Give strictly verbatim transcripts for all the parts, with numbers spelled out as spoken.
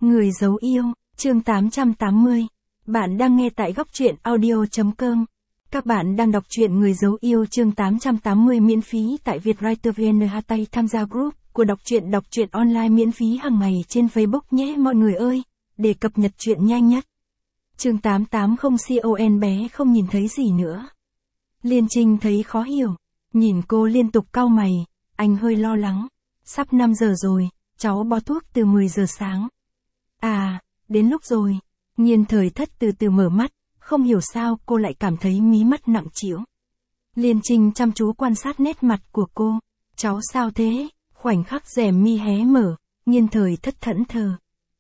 Người giấu yêu, chương tám trăm tám mươi. Bạn đang nghe tại góc truyện audio chấm com. Các bạn đang đọc truyện Người giấu yêu chương tám trăm tám mươi miễn phí tại vietwriter.vn. Hatay tham gia group của đọc truyện đọc truyện online miễn phí hàng ngày trên Facebook nhé mọi người ơi, để cập nhật truyện nhanh nhất. Chương tám trăm tám mươi con bé không nhìn thấy gì nữa. Liên Trinh thấy khó hiểu, nhìn cô liên tục cau mày, anh hơi lo lắng. Sắp năm giờ rồi, cháu bó thuốc từ mười giờ sáng. À, đến lúc rồi. Nhiên Thời Thất từ từ mở mắt, không hiểu sao cô lại cảm thấy mí mắt nặng trĩu. Liên Trinh chăm chú quan sát nét mặt của cô. Cháu sao thế? Khoảnh khắc rèm mi hé mở, Nhiên Thời Thất thẫn thờ.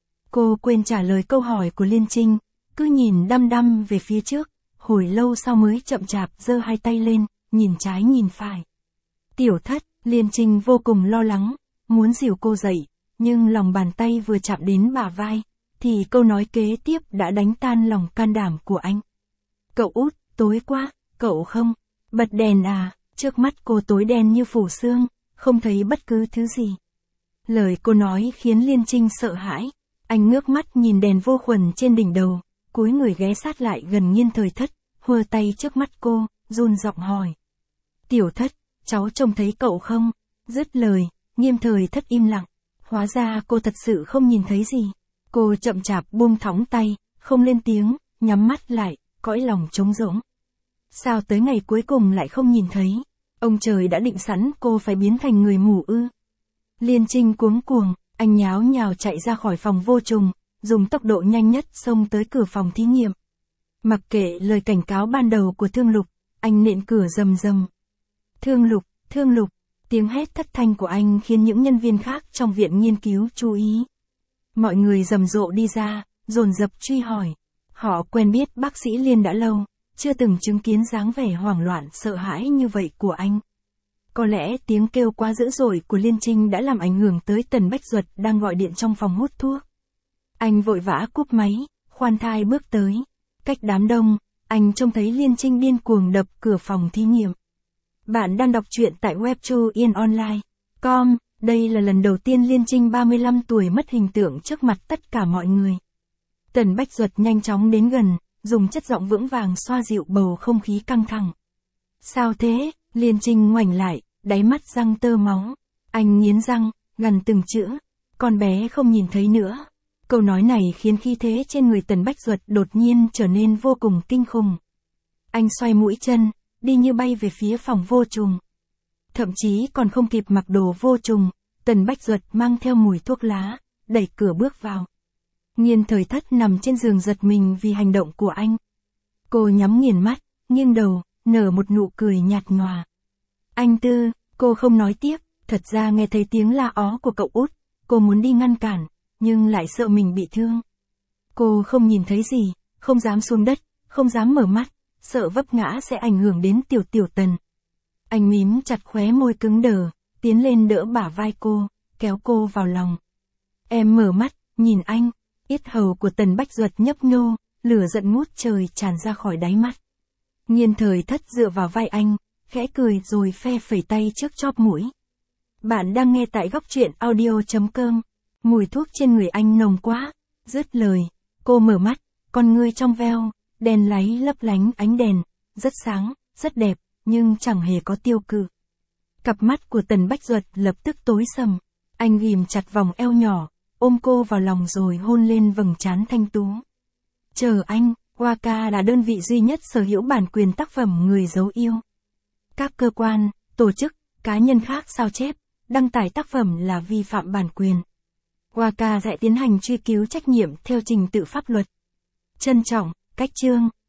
Cô quên trả lời câu hỏi của Liên Trinh, cứ nhìn đăm đăm về phía trước, hồi lâu sau mới chậm chạp giơ hai tay lên, nhìn trái nhìn phải. Tiểu Thất, Liên Trinh vô cùng lo lắng, muốn dìu cô dậy, nhưng lòng bàn tay vừa chạm đến bả vai, thì câu nói kế tiếp đã đánh tan lòng can đảm của anh. Cậu út, tối quá, cậu không bật đèn à? Trước mắt cô tối đen như phủ sương, không thấy bất cứ thứ gì. Lời cô nói khiến Liên Trinh sợ hãi, anh ngước mắt nhìn đèn vô khuẩn trên đỉnh đầu, cúi người ghé sát lại gần Nhiên Thời Thất, hơ tay trước mắt cô, run giọng hỏi. Tiểu Thất, cháu trông thấy cậu không? Dứt lời, Nhiên Thời Thất im lặng. Hóa ra cô thật sự không nhìn thấy gì. Cô chậm chạp buông thõng tay, không lên tiếng, nhắm mắt lại, cõi lòng trống rỗng. Sao tới ngày cuối cùng lại không nhìn thấy? Ông trời đã định sẵn cô phải biến thành người mù ư? Liên Trinh cuống cuồng, anh nháo nhào chạy ra khỏi phòng vô trùng, dùng tốc độ nhanh nhất xông tới cửa phòng thí nghiệm. Mặc kệ lời cảnh cáo ban đầu của Thương Lục, anh nện cửa rầm rầm. Thương Lục, Thương Lục. Tiếng hét thất thanh của anh khiến những nhân viên khác trong viện nghiên cứu chú ý. Mọi người rầm rộ đi ra, dồn dập truy hỏi. Họ quen biết bác sĩ Liên đã lâu, chưa từng chứng kiến dáng vẻ hoảng loạn sợ hãi như vậy của anh. Có lẽ tiếng kêu quá dữ dội của Liên Trinh đã làm ảnh hưởng tới Tần Bách Duật đang gọi điện trong phòng hút thuốc. Anh vội vã cúp máy, khoan thai bước tới. Cách đám đông, anh trông thấy Liên Trinh điên cuồng đập cửa phòng thí nghiệm. Bạn đang đọc truyện tại webtoon online chấm com, đây là lần đầu tiên Liên Trinh ba mươi lăm tuổi mất hình tượng trước mặt tất cả mọi người. Tần Bách Duật nhanh chóng đến gần, dùng chất giọng vững vàng xoa dịu bầu không khí căng thẳng. Sao thế? Liên Trinh ngoảnh lại, đáy mắt răng tơ máu. Anh nghiến răng, gằn từng chữ. Con bé không nhìn thấy nữa. Câu nói này khiến khí thế trên người Tần Bách Duật đột nhiên trở nên vô cùng kinh khủng. Anh xoay mũi chân, đi như bay về phía phòng vô trùng. Thậm chí còn không kịp mặc đồ vô trùng, Tần Bách Duật mang theo mùi thuốc lá, đẩy cửa bước vào. Nhiên Thời Thất nằm trên giường giật mình vì hành động của anh. Cô nhắm nghiền mắt, nghiêng đầu, nở một nụ cười nhạt nhòa. Anh Tư, cô không nói tiếp, thật ra nghe thấy tiếng la ó của cậu út, cô muốn đi ngăn cản, nhưng lại sợ mình bị thương. Cô không nhìn thấy gì, không dám xuống đất, không dám mở mắt, sợ vấp ngã sẽ ảnh hưởng đến tiểu tiểu Tần. Anh mím chặt khóe môi cứng đờ, tiến lên đỡ bả vai cô, kéo cô vào lòng. Em mở mắt, nhìn anh, yết hầu của Tần Bách Duật nhấp nhô, lửa giận ngút trời tràn ra khỏi đáy mắt. Nhiên Thời Thất dựa vào vai anh, khẽ cười rồi phe phẩy tay trước chóp mũi. Bạn đang nghe tại góc truyện audio chấm com, mùi thuốc trên người anh nồng quá. Dứt lời, cô mở mắt, con ngươi trong veo, đèn láy lấp lánh ánh đèn, rất sáng, rất đẹp, nhưng chẳng hề có tiêu cự. Cặp mắt của Tần Bách Duật lập tức tối sầm, anh ghìm chặt vòng eo nhỏ, ôm cô vào lòng rồi hôn lên vầng trán thanh tú. Chờ anh, Waka là đơn vị duy nhất sở hữu bản quyền tác phẩm Người giấu yêu. Các cơ quan, tổ chức, cá nhân khác sao chép, đăng tải tác phẩm là vi phạm bản quyền. Waka sẽ tiến hành truy cứu trách nhiệm theo trình tự pháp luật. Trân trọng, Cách Chương.